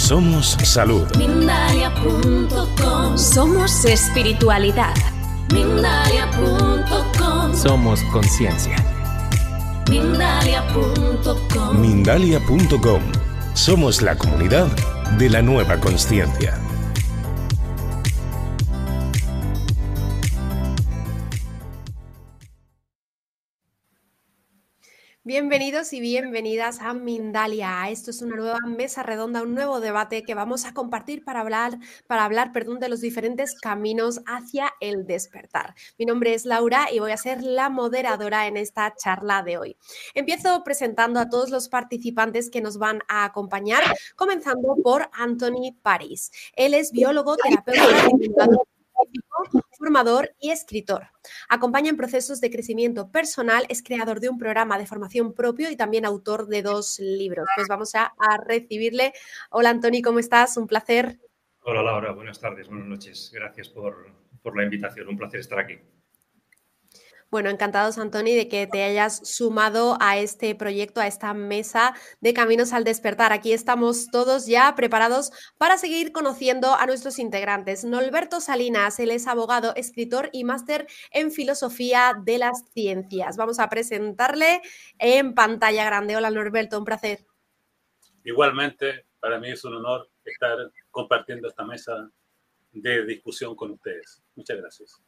Somos salud. Mindalia.com. Somos espiritualidad. Mindalia.com. Somos conciencia. Mindalia.com. Mindalia.com. Somos la comunidad de la nueva consciencia. Bienvenidos y bienvenidas a Mindalia. Esto es una nueva mesa redonda, un nuevo debate que vamos a compartir para hablar, de los diferentes caminos hacia el despertar. Mi nombre es Laura y voy a ser la moderadora en esta charla de hoy. Empiezo presentando a todos los participantes que nos van a acompañar, comenzando por Anthony Paris. Él es biólogo, terapeuta, formador y escritor. Acompaña en procesos de crecimiento personal, es creador de un programa de formación propio y también autor de 2 libros. Pues vamos a recibirle. Hola, Antoni, ¿cómo estás? Un placer. Hola, Laura. Buenas tardes, buenas noches. Gracias por la invitación. Un placer estar aquí. Bueno, encantados, Antoni, de que te hayas sumado a este proyecto, a esta mesa de Caminos al Despertar. Aquí estamos todos ya preparados para seguir conociendo a nuestros integrantes. Norberto Salinas, él es abogado, escritor y máster en filosofía de las ciencias. Vamos a presentarle en pantalla grande. Hola, Norberto, un placer. Igualmente, para mí es un honor estar compartiendo esta mesa de discusión con ustedes. Muchas gracias.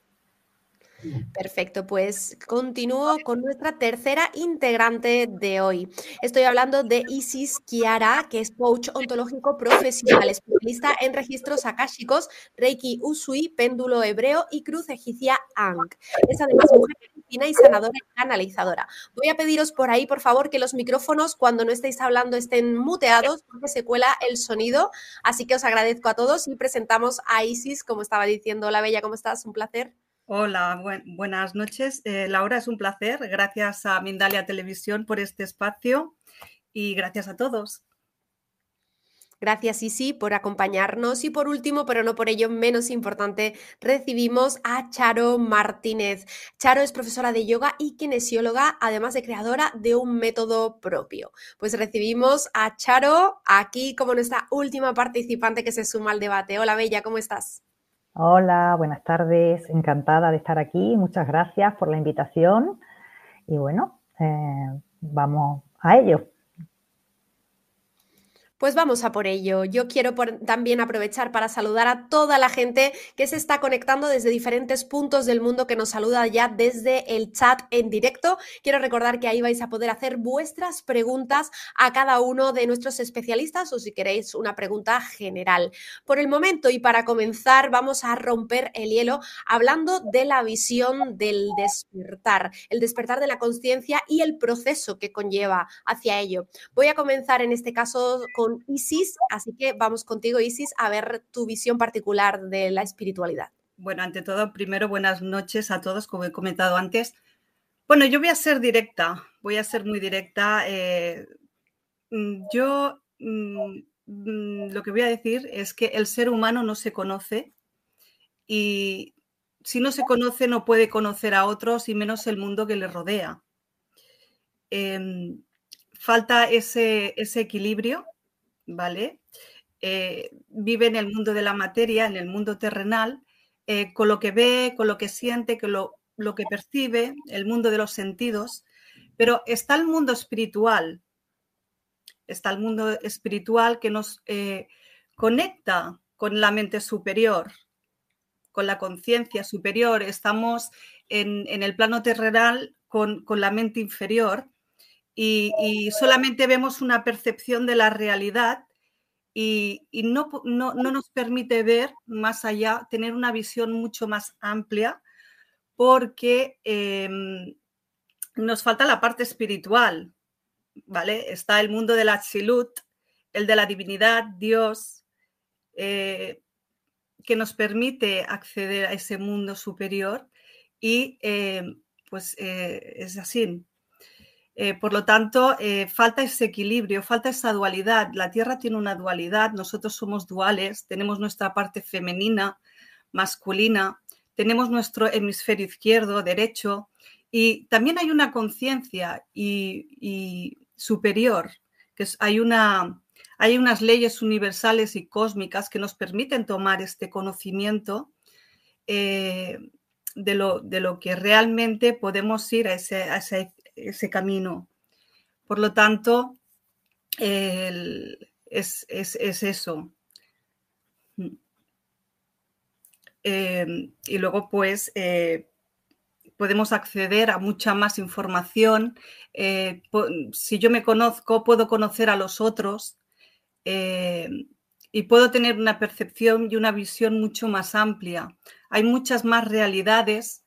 Perfecto, pues continúo con nuestra tercera integrante de hoy. Estoy hablando de Isis Kiara, que es coach ontológico profesional, especialista en registros akáshicos, Reiki Usui, péndulo hebreo y cruz egipcia Ankh. Es además mujer filipina y sanadora y canalizadora. Voy a pediros por ahí, por favor, que los micrófonos, cuando no estéis hablando, estén muteados porque se cuela el sonido. Así que os agradezco a todos y presentamos a Isis, como estaba diciendo la Bella. ¿Cómo estás? Un placer. Hola, buenas noches. Laura, es un placer. Gracias a Mindalia Televisión por este espacio y gracias a todos. Gracias, Isi, por acompañarnos. Y por último, pero no por ello menos importante, recibimos a Charo Martínez. Charo es profesora de yoga y kinesióloga, además de creadora de un método propio. Pues recibimos a Charo aquí como nuestra última participante que se suma al debate. Hola, Bella, ¿cómo estás? Hola, buenas tardes. Encantada de estar aquí. Muchas gracias por la invitación. Y bueno, vamos a ello. Pues vamos a por ello. Yo quiero también aprovechar para saludar a toda la gente que se está conectando desde diferentes puntos del mundo, que nos saluda ya desde el chat en directo. Quiero recordar que ahí vais a poder hacer vuestras preguntas a cada uno de nuestros especialistas o si queréis una pregunta general. Por el momento y para comenzar vamos a romper el hielo hablando de la visión del despertar, el despertar de la conciencia y el proceso que conlleva hacia ello. Voy a comenzar en este caso con Isis, así que vamos contigo, Isis, a ver tu visión particular de la espiritualidad. Bueno, ante todo, primero buenas noches a todos, como he comentado antes. Bueno, yo voy a ser directa, voy a ser muy directa. Lo que voy a decir es que el ser humano no se conoce y si no se conoce no puede conocer a otros y menos el mundo que le rodea. Falta ese equilibrio. ¿Vale? Vive en el mundo de la materia, en el mundo terrenal, con lo que ve, con lo que siente, con lo que percibe, el mundo de los sentidos, pero está el mundo espiritual que nos conecta con la mente superior, con la conciencia superior. Estamos en el plano terrenal con la mente inferior. Y solamente vemos una percepción de la realidad y no nos permite ver más allá, tener una visión mucho más amplia, porque nos falta la parte espiritual, ¿vale? Está el mundo del Atzilut, el de la divinidad, Dios, que nos permite acceder a ese mundo superior y es así. Por lo tanto, falta ese equilibrio, falta esa dualidad. La Tierra tiene una dualidad, nosotros somos duales, tenemos nuestra parte femenina, masculina, tenemos nuestro hemisferio izquierdo, derecho, y también hay una conciencia y superior, hay una hay unas leyes universales y cósmicas que nos permiten tomar este conocimiento de lo que realmente podemos ir a ese camino. Por lo tanto, es eso. Y luego, pues, podemos acceder a mucha más información. Si yo me conozco, puedo conocer a los otros y puedo tener una percepción y una visión mucho más amplia. Hay muchas más realidades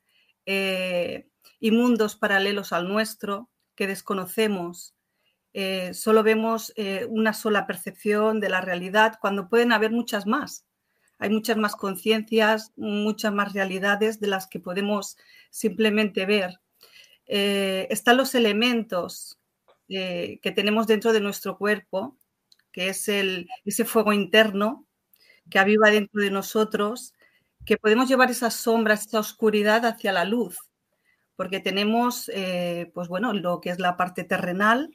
y mundos paralelos al nuestro que desconocemos. Solo vemos una sola percepción de la realidad cuando pueden haber muchas más. Hay muchas más conciencias, muchas más realidades de las que podemos simplemente ver. Están los elementos que tenemos dentro de nuestro cuerpo, que es ese fuego interno que aviva dentro de nosotros, que podemos llevar esas sombras, esa oscuridad hacia la luz, porque tenemos, pues bueno, lo que es la parte terrenal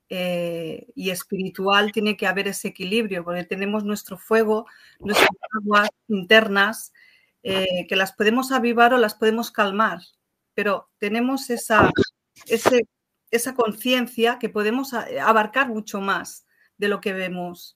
y espiritual, tiene que haber ese equilibrio, porque tenemos nuestro fuego, nuestras aguas internas, que las podemos avivar o las podemos calmar, pero tenemos esa conciencia que podemos abarcar mucho más de lo que vemos.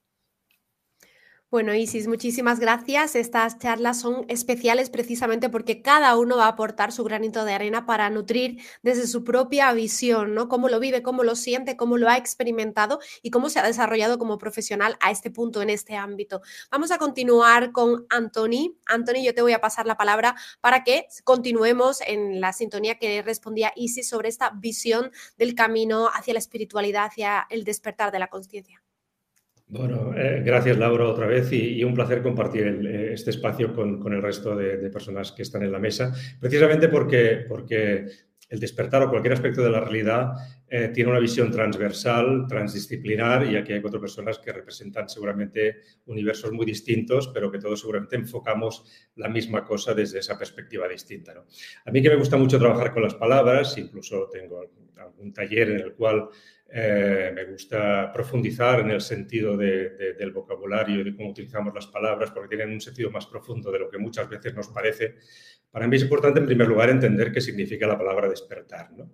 Bueno, Isis, muchísimas gracias. Estas charlas son especiales precisamente porque cada uno va a aportar su granito de arena para nutrir desde su propia visión, ¿no? Cómo lo vive, cómo lo siente, cómo lo ha experimentado y cómo se ha desarrollado como profesional a este punto, en este ámbito. Vamos a continuar con Anthony. Anthony, yo te voy a pasar la palabra para que continuemos en la sintonía que respondía Isis sobre esta visión del camino hacia la espiritualidad, hacia el despertar de la conciencia. Bueno, gracias Laura otra vez y un placer compartir este espacio con el resto de personas que están en la mesa, precisamente porque el despertar o cualquier aspecto de la realidad tiene una visión transversal, transdisciplinar, y aquí hay 4 personas que representan seguramente universos muy distintos, pero que todos seguramente enfocamos la misma cosa desde esa perspectiva distinta, ¿no? A mí que me gusta mucho trabajar con las palabras, incluso tengo algún taller en el cual me gusta profundizar en el sentido del vocabulario y de cómo utilizamos las palabras, porque tienen un sentido más profundo de lo que muchas veces nos parece. Para mí es importante, en primer lugar, entender qué significa la palabra despertar, ¿no?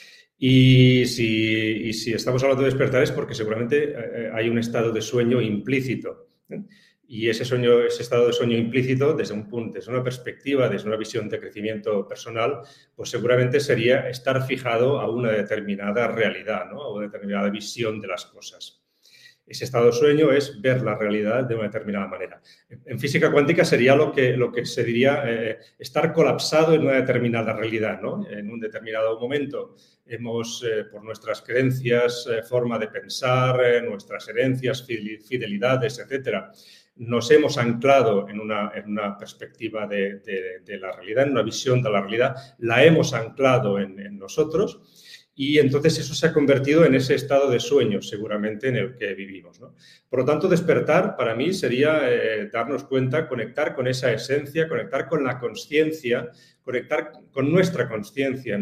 Y si estamos hablando de despertar es porque seguramente hay un estado de sueño implícito, ¿eh? Y ese estado de sueño implícito, desde una perspectiva, desde una visión de crecimiento personal, pues seguramente sería estar fijado a una determinada realidad, ¿no? A una determinada visión de las cosas. Ese estado de sueño es ver la realidad de una determinada manera. En física cuántica sería lo que se diría estar colapsado en una determinada realidad, ¿no? En un determinado momento hemos, por nuestras creencias, forma de pensar, nuestras herencias, fidelidades, etcétera, nos hemos anclado en una perspectiva de la realidad, en una visión de la realidad, la hemos anclado en nosotros. Y entonces eso se ha convertido en ese estado de sueño, seguramente, en el que vivimos, ¿no? Por lo tanto, despertar para mí sería darnos cuenta, conectar con esa esencia, conectar con la consciencia, conectar con nuestra consciencia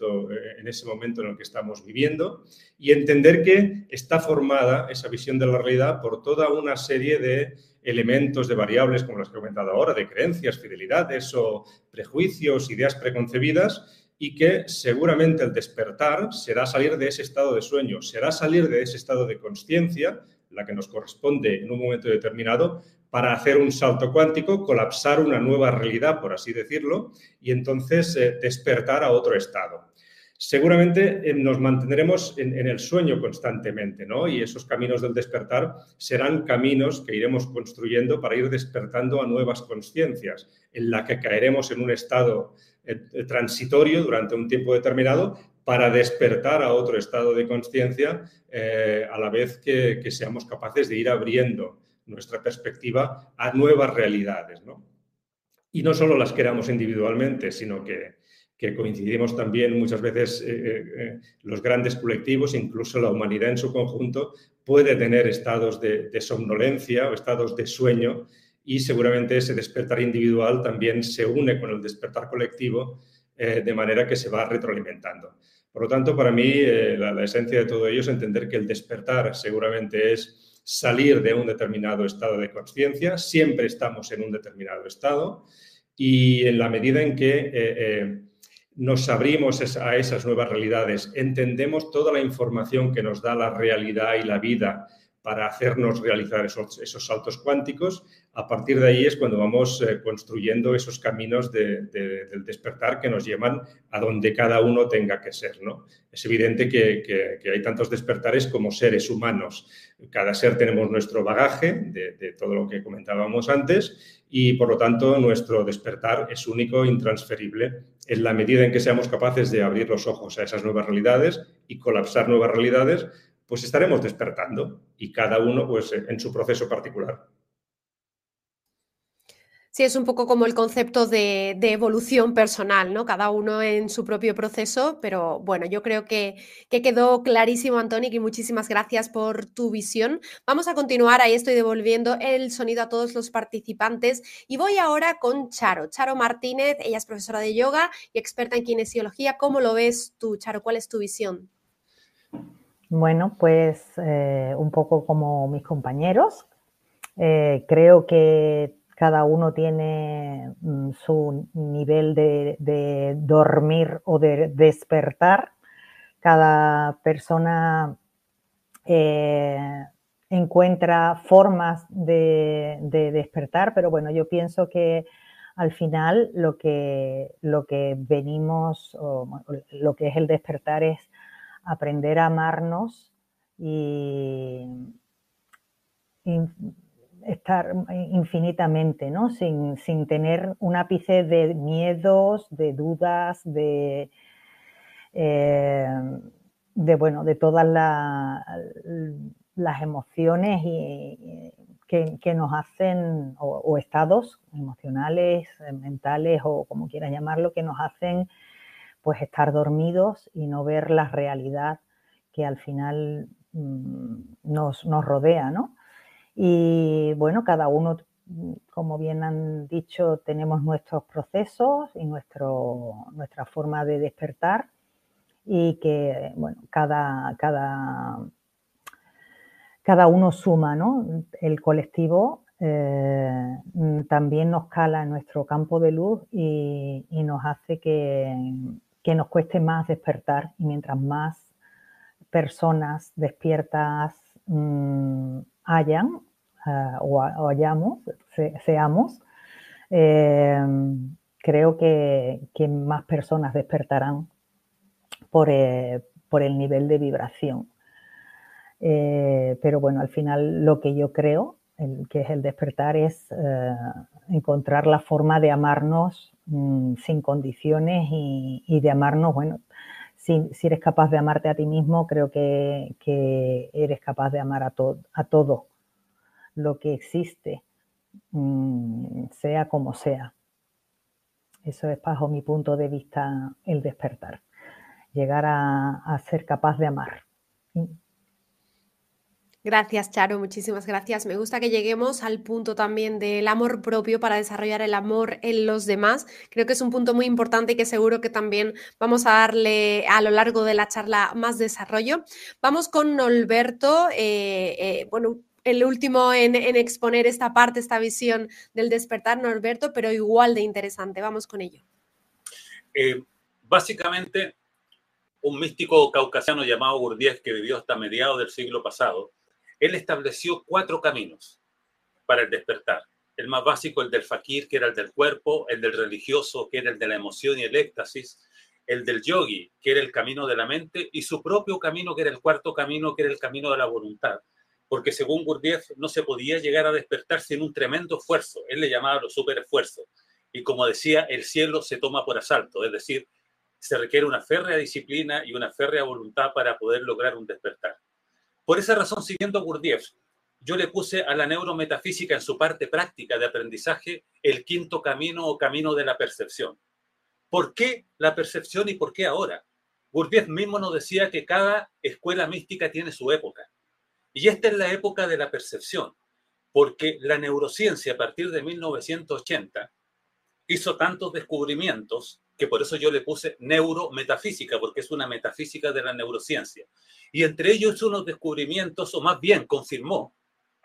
en ese momento en el que estamos viviendo y entender que está formada esa visión de la realidad por toda una serie de elementos, de variables, como las que he comentado ahora, de creencias, fidelidades o prejuicios, ideas preconcebidas, y que seguramente el despertar será salir de ese estado de sueño, será salir de ese estado de consciencia, la que nos corresponde en un momento determinado, para hacer un salto cuántico, colapsar una nueva realidad, por así decirlo, y entonces despertar a otro estado. Seguramente nos mantendremos en el sueño constantemente, ¿no? Y esos caminos del despertar serán caminos que iremos construyendo para ir despertando a nuevas conciencias, en la que caeremos en un estado transitorio durante un tiempo determinado para despertar a otro estado de conciencia a la vez que seamos capaces de ir abriendo nuestra perspectiva a nuevas realidades, ¿no? Y no solo las queramos individualmente, sino que coincidimos también muchas veces los grandes colectivos, incluso la humanidad en su conjunto, puede tener estados de somnolencia o estados de sueño, y seguramente ese despertar individual también se une con el despertar colectivo de manera que se va retroalimentando. Por lo tanto, para mí, la esencia de todo ello es entender que el despertar seguramente es salir de un determinado estado de consciencia, siempre estamos en un determinado estado y en la medida en que nos abrimos a esas nuevas realidades, entendemos toda la información que nos da la realidad y la vida para hacernos realizar esos saltos cuánticos, a partir de ahí es cuando vamos construyendo esos caminos del despertar que nos llevan a donde cada uno tenga que ser, ¿no? Es evidente que hay tantos despertares como seres humanos. Cada ser tenemos nuestro bagaje de todo lo que comentábamos antes y, por lo tanto, nuestro despertar es único e intransferible. En la medida en que seamos capaces de abrir los ojos a esas nuevas realidades y colapsar nuevas realidades, pues estaremos despertando y cada uno pues en su proceso particular. Sí, es un poco como el concepto de evolución personal, ¿no? Cada uno en su propio proceso, pero bueno, yo creo que quedó clarísimo, Antònic, y muchísimas gracias por tu visión. Vamos a continuar, ahí estoy devolviendo el sonido a todos los participantes y voy ahora con Charo. Charo Martínez, ella es profesora de yoga y experta en kinesiología. ¿Cómo lo ves tú, Charo? ¿Cuál es tu visión? Bueno, pues un poco como mis compañeros. Creo que cada uno tiene su nivel de dormir o de despertar. Cada persona encuentra formas de despertar, pero bueno, yo pienso que al final lo que venimos, o lo que es el despertar es aprender a amarnos y estar infinitamente, ¿no? Sin tener un ápice de miedos, de dudas, de todas las emociones que nos hacen, o estados emocionales, mentales, o como quieras llamarlo, que nos hacen pues estar dormidos y no ver la realidad que al final nos rodea, ¿no? Y bueno, cada uno, como bien han dicho, tenemos nuestros procesos y nuestra forma de despertar y que, bueno, cada uno suma, ¿no? El colectivo también nos cala en nuestro campo de luz y nos hace que nos cueste más despertar, y mientras más personas despiertas hayan o seamos, creo que más personas despertarán por el nivel de vibración. Pero bueno, al final lo que yo creo que es el despertar es encontrar la forma de amarnos sin condiciones y de amarnos, bueno, si eres capaz de amarte a ti mismo, creo que eres capaz de amar a todo lo que existe, sea como sea. Eso es, bajo mi punto de vista, el despertar. Llegar a ser capaz de amar. Gracias, Charo, muchísimas gracias. Me gusta que lleguemos al punto también del amor propio para desarrollar el amor en los demás. Creo que es un punto muy importante y que seguro que también vamos a darle a lo largo de la charla más desarrollo. Vamos con Norberto, bueno, el último en exponer esta parte, esta visión del despertar, Norberto, pero igual de interesante. Vamos con ello. Básicamente, un místico caucasiano llamado Gurdjieff, que vivió hasta mediados del siglo pasado, él estableció 4 caminos para el despertar. El más básico, el del fakir, que era el del cuerpo, el del religioso, que era el de la emoción y el éxtasis, el del yogi, que era el camino de la mente, y su propio camino, que era el 4º camino, que era el camino de la voluntad. Porque según Gurdjieff no se podía llegar a despertar sin un tremendo esfuerzo. Él le llamaba los superesfuerzos. Y como decía, el cielo se toma por asalto, es decir, se requiere una férrea disciplina y una férrea voluntad para poder lograr un despertar. Por esa razón, siguiendo a Gurdjieff, yo le puse a la neurometafísica en su parte práctica de aprendizaje el 5º camino o camino de la percepción. ¿Por qué la percepción y por qué ahora? Gurdjieff mismo nos decía que cada escuela mística tiene su época. Y esta es la época de la percepción, porque la neurociencia a partir de 1980 hizo tantos descubrimientos que por eso yo le puse neurometafísica, porque es una metafísica de la neurociencia. Y entre ellos unos descubrimientos, o más bien confirmó,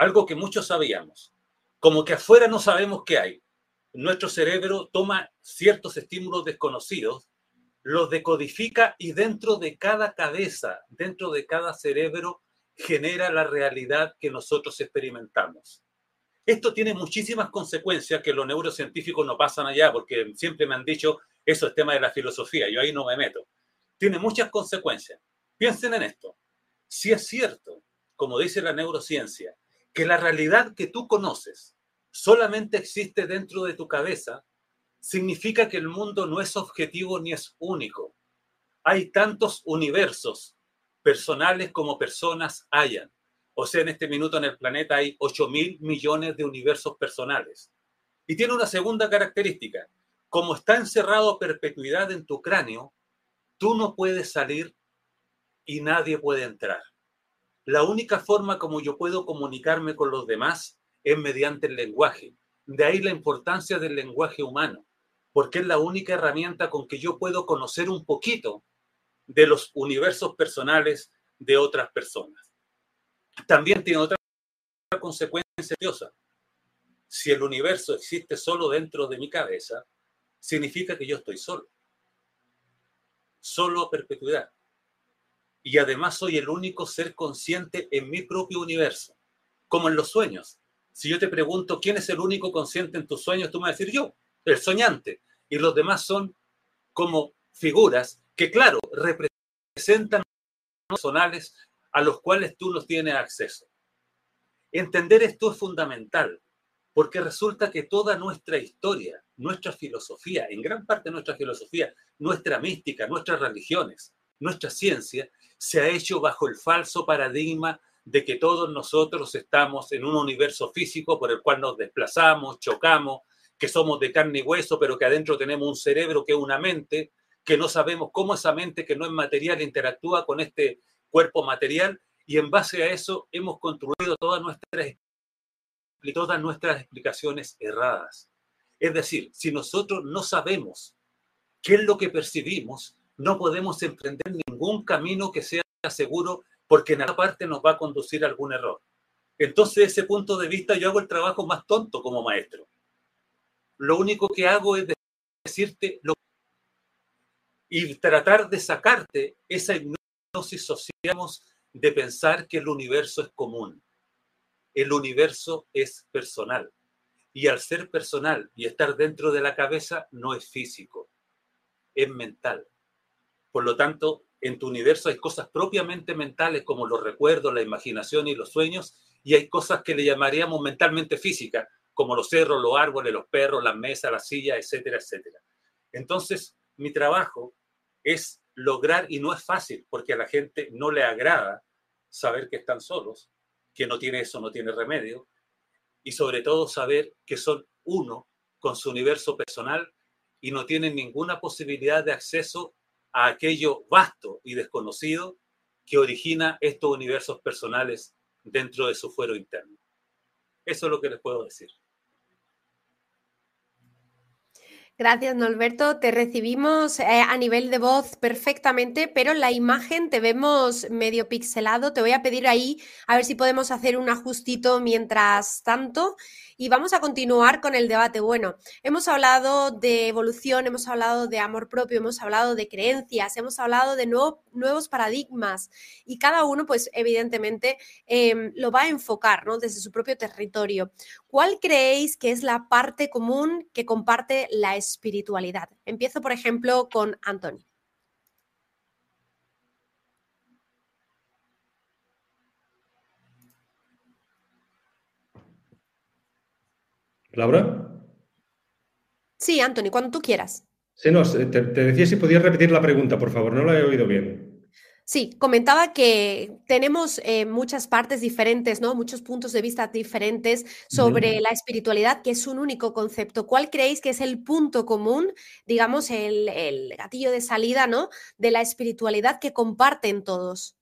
algo que muchos sabíamos, como que afuera no sabemos qué hay. Nuestro cerebro toma ciertos estímulos desconocidos, los decodifica y dentro de cada cabeza, dentro de cada cerebro, genera la realidad que nosotros experimentamos. Esto tiene muchísimas consecuencias que los neurocientíficos no pasan allá, porque siempre me han dicho, eso es tema de la filosofía, yo ahí no me meto. Tiene muchas consecuencias. Piensen en esto. Si es cierto, como dice la neurociencia, que la realidad que tú conoces solamente existe dentro de tu cabeza, significa que el mundo no es objetivo ni es único. Hay tantos universos personales como personas hayan. O sea, en este minuto en el planeta hay 8.000 millones de universos personales. Y tiene una segunda característica. Como está encerrado a perpetuidad en tu cráneo, tú no puedes salir y nadie puede entrar. La única forma como yo puedo comunicarme con los demás es mediante el lenguaje. De ahí la importancia del lenguaje humano, porque es la única herramienta con que yo puedo conocer un poquito de los universos personales de otras personas. También tiene otra consecuencia seriosa. Si el universo existe solo dentro de mi cabeza, significa que yo estoy solo. Solo a perpetuidad. Y además soy el único ser consciente en mi propio universo. Como en los sueños. Si yo te pregunto quién es el único consciente en tus sueños, tú me vas a decir yo, el soñante. Y los demás son como figuras que, claro, representan personales a los cuales tú no tienes acceso. Entender esto es fundamental, porque resulta que toda nuestra historia, nuestra filosofía, en gran parte nuestra filosofía, nuestra mística, nuestras religiones, nuestra ciencia, se ha hecho bajo el falso paradigma de que todos nosotros estamos en un universo físico por el cual nos desplazamos, chocamos, que somos de carne y hueso, pero que adentro tenemos un cerebro que es una mente, que no sabemos cómo esa mente que no es material interactúa con este cuerpo material, y en base a eso hemos construido todas nuestras explicaciones erradas. Es decir, si nosotros no sabemos qué es lo que percibimos, no podemos emprender ningún camino que sea seguro, porque en alguna parte nos va a conducir a algún error. Entonces, desde ese punto de vista, yo hago el trabajo más tonto como maestro. Lo único que hago es decirte y tratar de sacarte esa hipnosis social de pensar que el universo es común. El universo es personal. Y al ser personal y estar dentro de la cabeza, no es físico, es mental. Por lo tanto, en tu universo hay cosas propiamente mentales como los recuerdos, la imaginación y los sueños, y hay cosas que le llamaríamos mentalmente físicas, como los cerros, los árboles, los perros, las mesas, las sillas, etcétera, etcétera. Entonces, mi trabajo es lograr, y no es fácil, porque a la gente no le agrada saber que están solos, que no tiene eso, no tiene remedio, y sobre todo saber que son uno con su universo personal y no tienen ninguna posibilidad de acceso a aquello vasto y desconocido que origina estos universos personales dentro de su fuero interno. Eso es lo que les puedo decir. Gracias, Norberto. Te recibimos a nivel de voz perfectamente, pero en la imagen te vemos medio pixelado. Te voy a pedir ahí a ver si podemos hacer un ajustito mientras tanto. Y vamos a continuar con el debate. Bueno, hemos hablado de evolución, hemos hablado de amor propio, hemos hablado de creencias, hemos hablado de nuevos paradigmas y cada uno, pues evidentemente, lo va a enfocar, ¿no? Desde su propio territorio. ¿Cuál creéis que es la parte común que comparte la espiritualidad? Empiezo, por ejemplo, con Anthony. ¿Laura? Sí, Anthony, cuando tú quieras. Sí, no, te decía si podías repetir la pregunta, por favor, no la he oído bien. Sí, comentaba que tenemos muchas partes diferentes, ¿no? Muchos puntos de vista diferentes sobre la espiritualidad, que es un único concepto. ¿Cuál creéis que es el punto común, digamos, el gatillo de salida, ¿no? De la espiritualidad que comparten todos.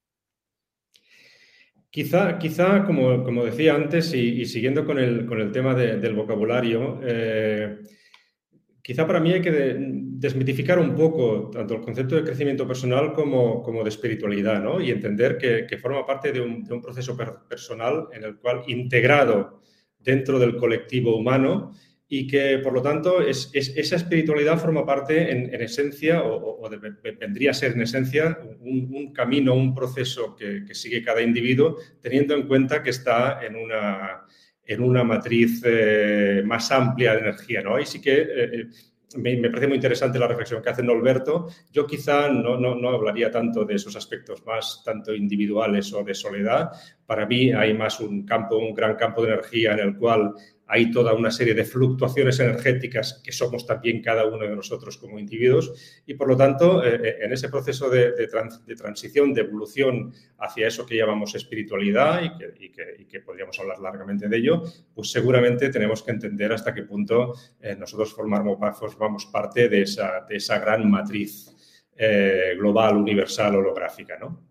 Quizá como decía antes, y siguiendo con el tema del vocabulario, quizá para mí hay que desmitificar un poco tanto el concepto de crecimiento personal como de espiritualidad, ¿no? Y entender que forma parte de un proceso personal en el cual integrado dentro del colectivo humano y que, por lo tanto, esa espiritualidad forma parte en esencia vendría a ser en esencia un camino, un proceso que sigue cada individuo, teniendo en cuenta que está en una matriz más amplia de energía, ¿no? Ahí sí que me parece muy interesante la reflexión que hace Norberto. Yo quizá no hablaría tanto de esos aspectos más tanto individuales o de soledad. Para mí hay más un gran campo de energía en el cual hay toda una serie de fluctuaciones energéticas que somos también cada uno de nosotros como individuos y, por lo tanto, en ese proceso de transición, de evolución hacia eso que llamamos espiritualidad y que podríamos hablar largamente de ello, pues seguramente tenemos que entender hasta qué punto nosotros formamos parte de esa gran matriz global, universal, holográfica, ¿no?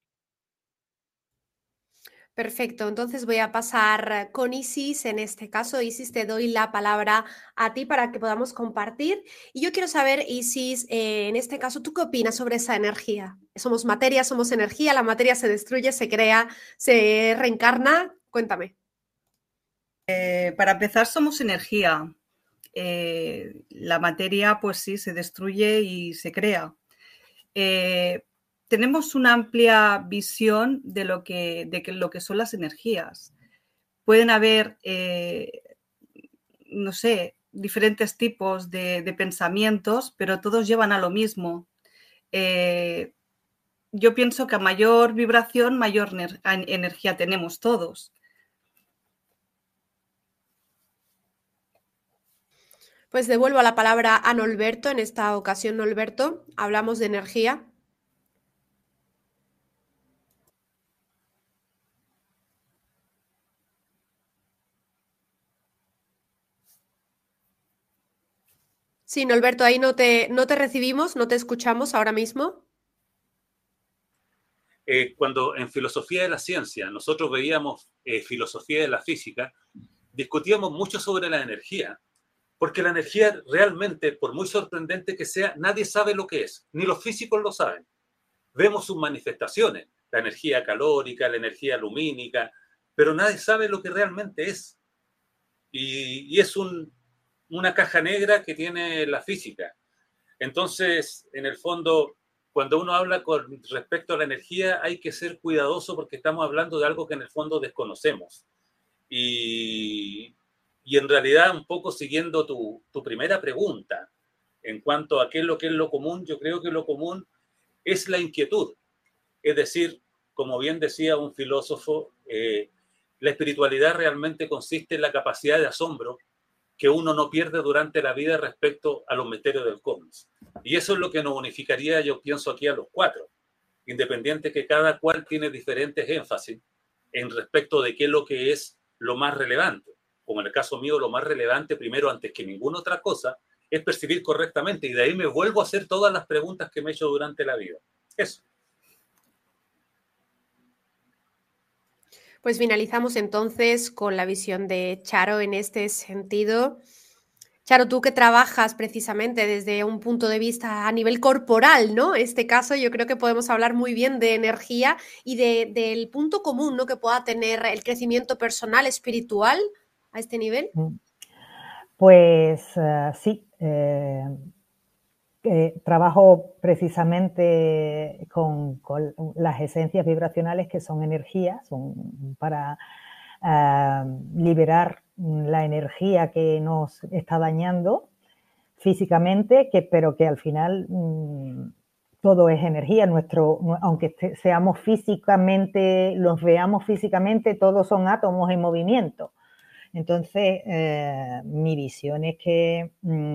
Perfecto, entonces voy a pasar con Isis en este caso. Isis, te doy la palabra a ti para que podamos compartir. Y yo quiero saber, Isis, en este caso, ¿tú qué opinas sobre esa energía? Somos materia, somos energía, la materia se destruye, se crea, se reencarna. Cuéntame. Para empezar, somos energía. La materia, pues sí, se destruye y se crea. Tenemos una amplia visión de lo que son las energías. Pueden haber, no sé, diferentes tipos de pensamientos, pero todos llevan a lo mismo. Yo pienso que a mayor vibración, mayor energía tenemos todos. Pues devuelvo la palabra a Norberto. En esta ocasión, Norberto, hablamos de energía. Sí, Norberto, ahí no te recibimos, no te escuchamos ahora mismo. Cuando en filosofía de la ciencia nosotros veíamos filosofía de la física, discutíamos mucho sobre la energía, porque la energía realmente, por muy sorprendente que sea, nadie sabe lo que es, ni los físicos lo saben. Vemos sus manifestaciones, la energía calórica, la energía lumínica, pero nadie sabe lo que realmente es. Y es una caja negra que tiene la física. Entonces, en el fondo, cuando uno habla con respecto a la energía, hay que ser cuidadoso porque estamos hablando de algo que en el fondo desconocemos. Y en realidad, un poco siguiendo tu primera pregunta, en cuanto a qué es lo común, yo creo que lo común es la inquietud. Es decir, como bien decía un filósofo, la espiritualidad realmente consiste en la capacidad de asombro que uno no pierde durante la vida respecto a los misterios del cosmos. Y eso es lo que nos unificaría, yo pienso, aquí a los cuatro, independiente que cada cual tiene diferentes énfasis en respecto de qué es lo que es lo más relevante. Como en el caso mío, lo más relevante, primero, antes que ninguna otra cosa, es percibir correctamente, y de ahí me vuelvo a hacer todas las preguntas que me he hecho durante la vida. Eso. Pues finalizamos entonces con la visión de Charo en este sentido. Charo, tú que trabajas precisamente desde un punto de vista a nivel corporal, ¿no? En este caso yo creo que podemos hablar muy bien de energía y del punto común, ¿no?, que pueda tener el crecimiento personal, espiritual a este nivel. Pues sí, trabajo precisamente con las esencias vibracionales, que son energías, son para liberar la energía que nos está dañando físicamente, pero que al final todo es energía. Aunque seamos físicamente, los veamos físicamente, todos son átomos en movimiento. Entonces, mi visión es que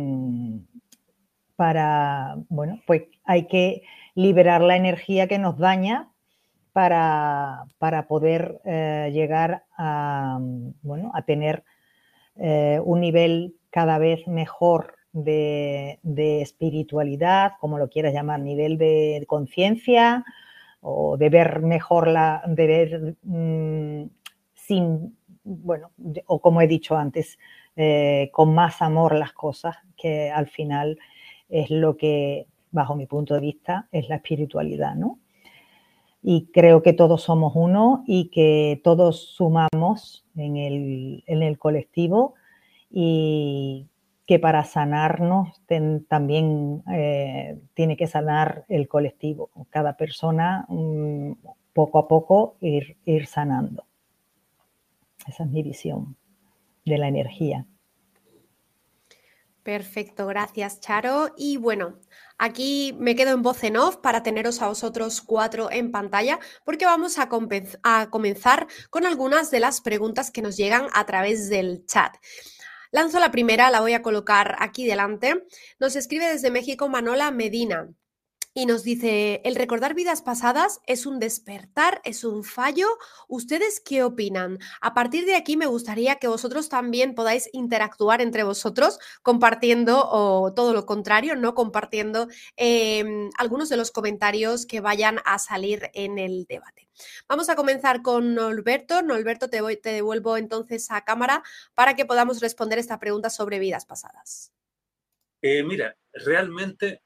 pues hay que liberar la energía que nos daña para poder llegar a tener un nivel cada vez mejor de espiritualidad, como lo quieras llamar, nivel de conciencia, o de ver mejor o como he dicho antes, con más amor las cosas, que al final es lo que, bajo mi punto de vista, es la espiritualidad, ¿no? Y creo que todos somos uno y que todos sumamos en el colectivo, y que para sanarnos también tiene que sanar el colectivo. Cada persona, poco a poco, ir sanando. Esa es mi visión de la energía. Perfecto, gracias, Charo. Y bueno, aquí me quedo en voz en off para teneros a vosotros 4 en pantalla, porque vamos a comenzar con algunas de las preguntas que nos llegan a través del chat. Lanzo la primera, la voy a colocar aquí delante. Nos escribe desde México Manola Medina. Y nos dice, ¿el recordar vidas pasadas es un despertar, es un fallo? ¿Ustedes qué opinan? A partir de aquí me gustaría que vosotros también podáis interactuar entre vosotros, compartiendo, o todo lo contrario, no compartiendo algunos de los comentarios que vayan a salir en el debate. Vamos a comenzar con Norberto. Norberto, te devuelvo entonces a cámara para que podamos responder esta pregunta sobre vidas pasadas. Mira, realmente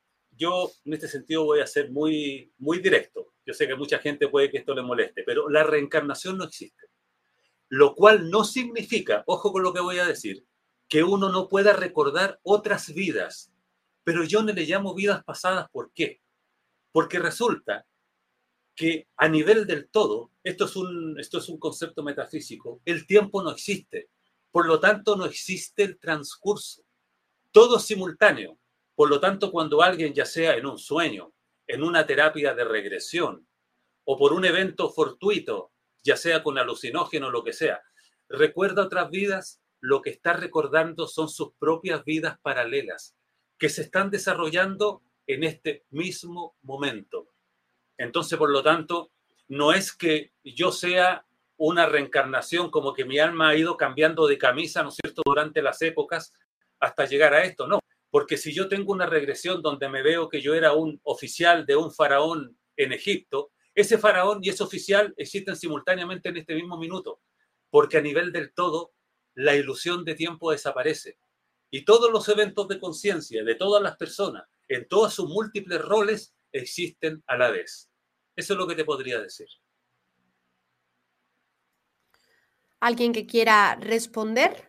yo en este sentido voy a ser muy, muy directo. Yo sé que a mucha gente puede que esto le moleste, pero la reencarnación no existe. Lo cual no significa, ojo con lo que voy a decir, que uno no pueda recordar otras vidas. Pero yo no le llamo vidas pasadas, ¿por qué? Porque resulta que a nivel del todo, esto es un concepto metafísico, el tiempo no existe. Por lo tanto, no existe el transcurso. Todo es simultáneo. Por lo tanto, cuando alguien, ya sea en un sueño, en una terapia de regresión o por un evento fortuito, ya sea con alucinógeno o lo que sea, recuerda otras vidas, lo que está recordando son sus propias vidas paralelas que se están desarrollando en este mismo momento. Entonces, por lo tanto, no es que yo sea una reencarnación como que mi alma ha ido cambiando de camisa, ¿no es cierto?, durante las épocas hasta llegar a esto, no. Porque si yo tengo una regresión donde me veo que yo era un oficial de un faraón en Egipto, ese faraón y ese oficial existen simultáneamente en este mismo minuto, porque a nivel del todo, la ilusión de tiempo desaparece. Y todos los eventos de conciencia de todas las personas, en todos sus múltiples roles, existen a la vez. Eso es lo que te podría decir. ¿Alguien que quiera responder?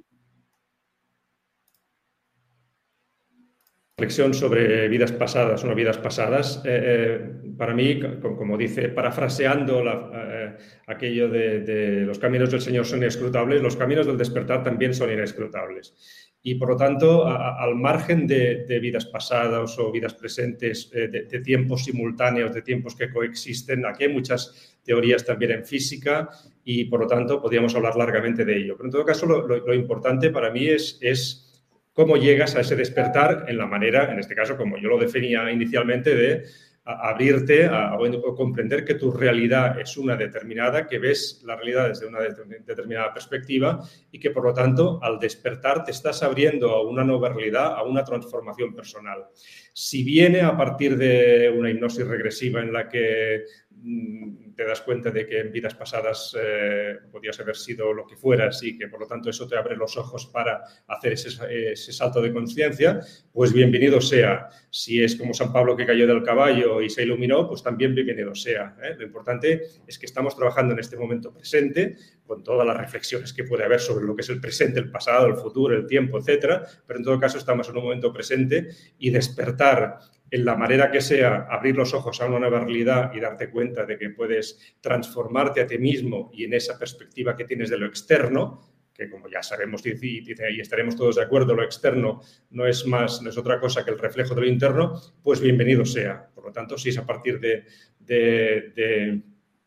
Reflexión sobre vidas pasadas o no vidas pasadas, para mí, como dice, parafraseando aquello de los caminos del Señor son inescrutables, los caminos del despertar también son inescrutables. Y por lo tanto, al margen de vidas pasadas o vidas presentes, de tiempos simultáneos, de tiempos que coexisten, aquí hay muchas teorías también en física y por lo tanto podríamos hablar largamente de ello. Pero en todo caso, lo importante para mí es cómo llegas a ese despertar en la manera, en este caso, como yo lo definía inicialmente, de abrirte o comprender que tu realidad es una determinada, que ves la realidad desde una determinada perspectiva y que, por lo tanto, al despertar te estás abriendo a una nueva realidad, a una transformación personal. Si viene a partir de una hipnosis regresiva en la que te das cuenta de que en vidas pasadas podías haber sido lo que fueras y que, por lo tanto, eso te abre los ojos para hacer ese salto de conciencia, pues bienvenido sea. Si es como San Pablo que cayó del caballo y se iluminó, pues también bienvenido sea. Lo importante es que estamos trabajando en este momento presente con todas las reflexiones que puede haber sobre lo que es el presente, el pasado, el futuro, el tiempo, etcétera, pero en todo caso estamos en un momento presente y despertar en la manera que sea, abrir los ojos a una nueva realidad y darte cuenta de que puedes transformarte a ti mismo y en esa perspectiva que tienes de lo externo, que como ya sabemos y estaremos todos de acuerdo, lo externo no es otra cosa que el reflejo de lo interno, pues bienvenido sea. Por lo tanto, si es a partir de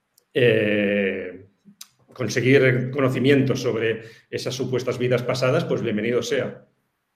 conseguir conocimiento sobre esas supuestas vidas pasadas, pues bienvenido sea.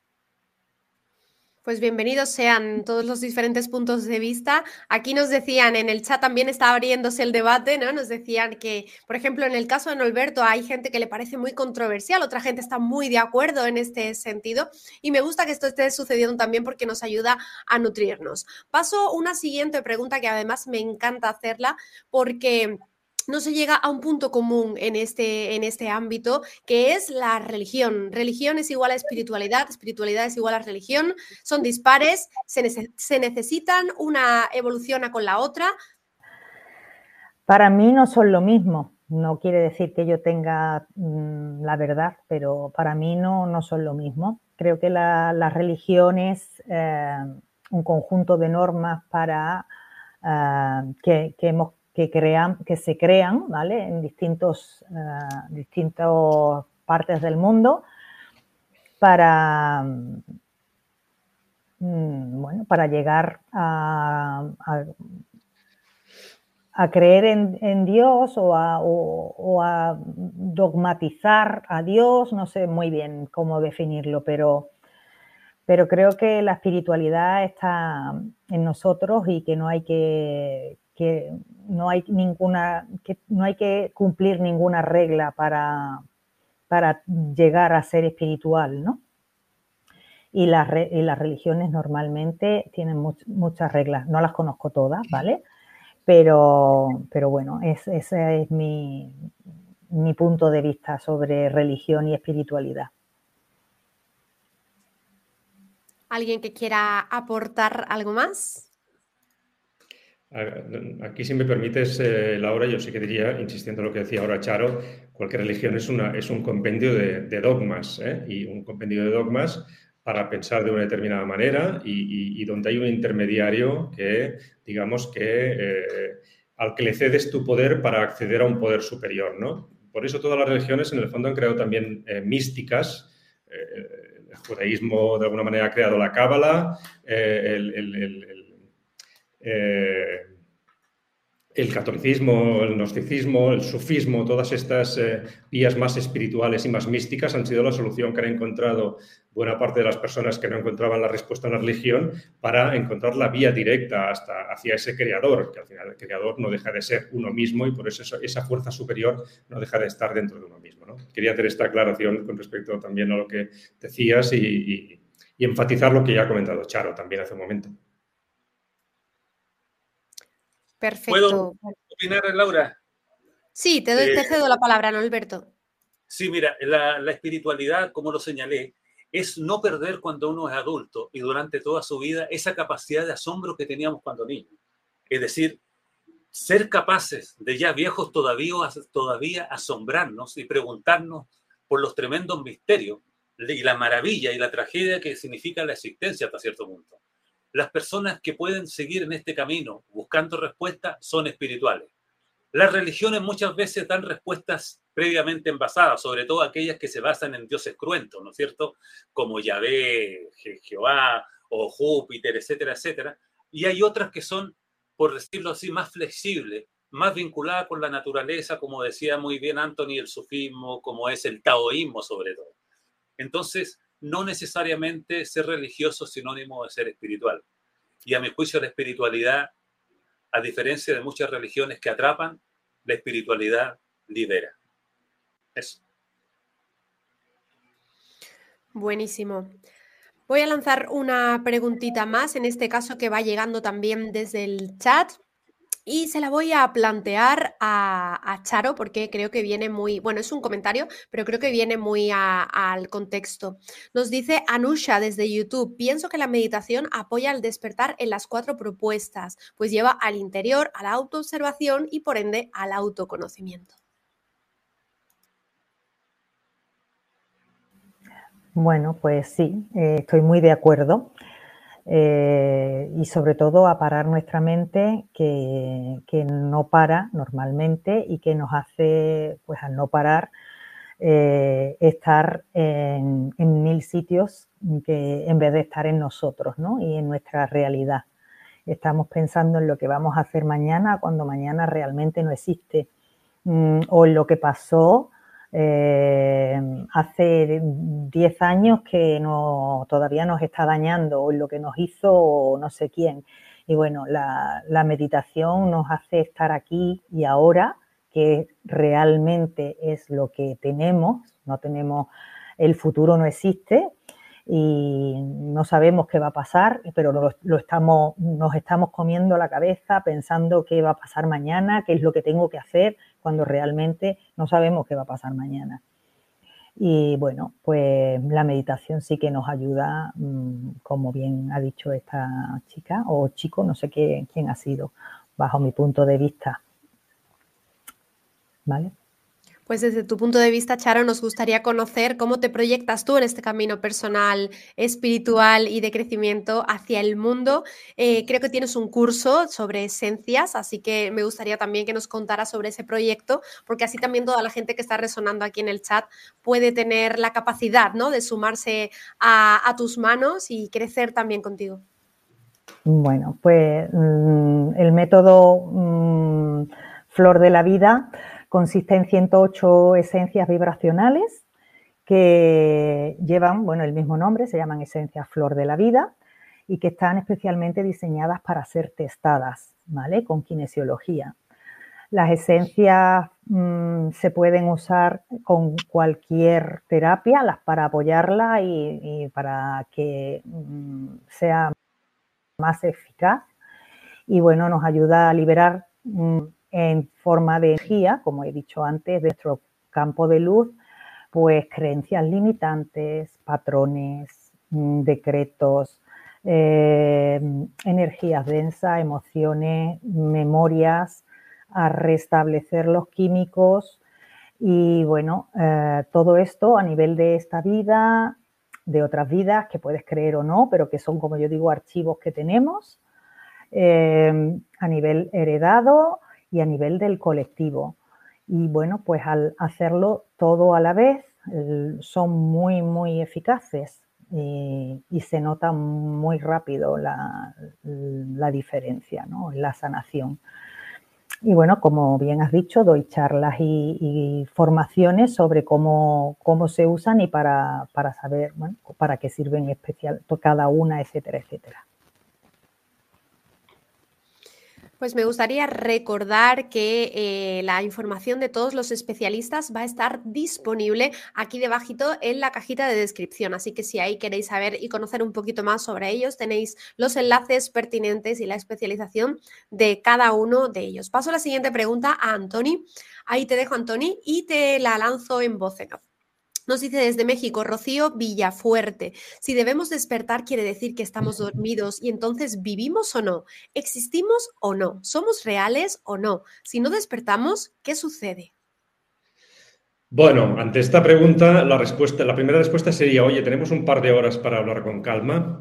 Pues bienvenidos sean todos los diferentes puntos de vista. Aquí nos decían, en el chat también está abriéndose el debate, ¿no? Nos decían que, por ejemplo, en el caso de Norberto hay gente que le parece muy controversial, otra gente está muy de acuerdo en este sentido y me gusta que esto esté sucediendo también porque nos ayuda a nutrirnos. Paso a una siguiente pregunta que además me encanta hacerla porque no se llega a un punto común en este ámbito, que es la religión. Religión es igual a espiritualidad, espiritualidad es igual a religión, son dispares, se necesitan, una evoluciona con la otra. Para mí no son lo mismo. No quiere decir que yo tenga la verdad, pero para mí no son lo mismo. Creo que la religión es un conjunto de normas para que se crean, ¿vale? En distintas partes del mundo para llegar a creer en Dios o a dogmatizar a Dios, no sé muy bien cómo definirlo, pero creo que la espiritualidad está en nosotros y que no hay que cumplir ninguna regla para llegar a ser espiritual, ¿no? Y las religiones normalmente tienen muchas reglas, no las conozco todas, ¿vale? Pero bueno, ese es mi punto de vista sobre religión y espiritualidad. ¿Alguien que quiera aportar algo más? Aquí, si me permites, Laura, yo sí que diría, insistiendo en lo que decía ahora Charo, cualquier religión es un compendio de dogmas, y un compendio de dogmas para pensar de una determinada manera y donde hay un intermediario que, digamos, al que le cedes tu poder para acceder a un poder superior, ¿no? Por eso todas las religiones, en el fondo, han creado también místicas. El judaísmo, de alguna manera, ha creado la cábala, el catolicismo, el gnosticismo, el sufismo, todas estas vías más espirituales y más místicas han sido la solución que han encontrado buena parte de las personas que no encontraban la respuesta en la religión para encontrar la vía directa hacia ese creador, que al final el creador no deja de ser uno mismo y por eso esa fuerza superior no deja de estar dentro de uno mismo, ¿no? Quería hacer esta aclaración con respecto también a lo que decías y enfatizar lo que ya ha comentado Charo también hace un momento. Perfecto. ¿Puedo opinar, Laura? Sí, te cedo la palabra, ¿no, Alberto? Sí, mira, la espiritualidad, como lo señalé, es no perder cuando uno es adulto y durante toda su vida esa capacidad de asombro que teníamos cuando niños. Es decir, ser capaces de ya viejos todavía asombrarnos y preguntarnos por los tremendos misterios y la maravilla y la tragedia que significa la existencia hasta cierto punto. Las personas que pueden seguir en este camino buscando respuestas son espirituales. Las religiones muchas veces dan respuestas previamente envasadas, sobre todo aquellas que se basan en dioses cruentos, ¿no es cierto? Como Yahvé, Jehová o Júpiter, etcétera, etcétera. Y hay otras que son, por decirlo así, más flexibles, más vinculadas con la naturaleza, como decía muy bien Anthony, el sufismo, como es el taoísmo sobre todo. Entonces, no necesariamente ser religioso es sinónimo de ser espiritual. Y a mi juicio la espiritualidad, a diferencia de muchas religiones que atrapan, la espiritualidad libera. Eso. Buenísimo. Voy a lanzar una preguntita más, en este caso que va llegando también desde el chat. Y se la voy a plantear a Charo porque creo que viene muy, bueno, es un comentario, pero creo que viene muy al contexto. Nos dice Anusha desde YouTube, pienso que la meditación apoya el despertar en las 4 propuestas, pues lleva al interior, a la autoobservación y por ende al autoconocimiento. Bueno, pues sí, estoy muy de acuerdo. Y sobre todo a parar nuestra mente que no para normalmente y que nos hace, pues al no parar, estar en 1000 sitios que en vez de estar en nosotros, ¿no? Y en nuestra realidad. Estamos pensando en lo que vamos a hacer mañana cuando mañana realmente no existe, o en lo que pasó hace 10 años que todavía nos está dañando, o en lo que nos hizo no sé quién. Y bueno, la meditación nos hace estar aquí y ahora, que realmente es lo que tenemos. No tenemos, el futuro no existe y no sabemos qué va a pasar, pero nos estamos comiendo la cabeza pensando qué va a pasar mañana, qué es lo que tengo que hacer, cuando realmente no sabemos qué va a pasar mañana. Y bueno, pues la meditación sí que nos ayuda, como bien ha dicho esta chica o chico, no sé quién ha sido, bajo mi punto de vista. ¿Vale? Pues desde tu punto de vista, Charo, nos gustaría conocer cómo te proyectas tú en este camino personal, espiritual y de crecimiento hacia el mundo. Creo que tienes un curso sobre esencias, así que me gustaría también que nos contaras sobre ese proyecto, porque así también toda la gente que está resonando aquí en el chat puede tener la capacidad, ¿no?, de sumarse a tus manos y crecer también contigo. Bueno, pues el método Flor de la Vida consiste en 108 esencias vibracionales que llevan, bueno, el mismo nombre, se llaman esencias Flor de la Vida y que están especialmente diseñadas para ser testadas, ¿vale?, con kinesiología. Las esencias se pueden usar con cualquier terapia para apoyarla y para que sea más eficaz. Y bueno, nos ayuda a liberar en forma de energía, como he dicho antes, de nuestro campo de luz, pues creencias limitantes, patrones, decretos, energías densas, emociones, memorias, a restablecer los químicos y bueno, todo esto a nivel de esta vida, de otras vidas que puedes creer o no, pero que son, como yo digo, archivos que tenemos a nivel heredado y a nivel del colectivo. Y bueno, pues al hacerlo todo a la vez son muy, muy eficaces y se nota muy rápido la diferencia, ¿no?, en la sanación. Y bueno, como bien has dicho, doy charlas y formaciones sobre cómo se usan y para saber, bueno, para qué sirven especial cada una, etcétera, etcétera. Pues me gustaría recordar que la información de todos los especialistas va a estar disponible aquí debajito en la cajita de descripción, así que si ahí queréis saber y conocer un poquito más sobre ellos, tenéis los enlaces pertinentes y la especialización de cada uno de ellos. Paso a la siguiente pregunta a Antoni. Ahí te dejo, Antoni, y te la lanzo en voz en off. Nos dice desde México, Rocío Villafuerte, si debemos despertar quiere decir que estamos dormidos y entonces ¿vivimos o no? ¿Existimos o no? ¿Somos reales o no? Si no despertamos, ¿qué sucede? Bueno, ante esta pregunta, la primera respuesta sería, oye, tenemos un par de horas para hablar con calma.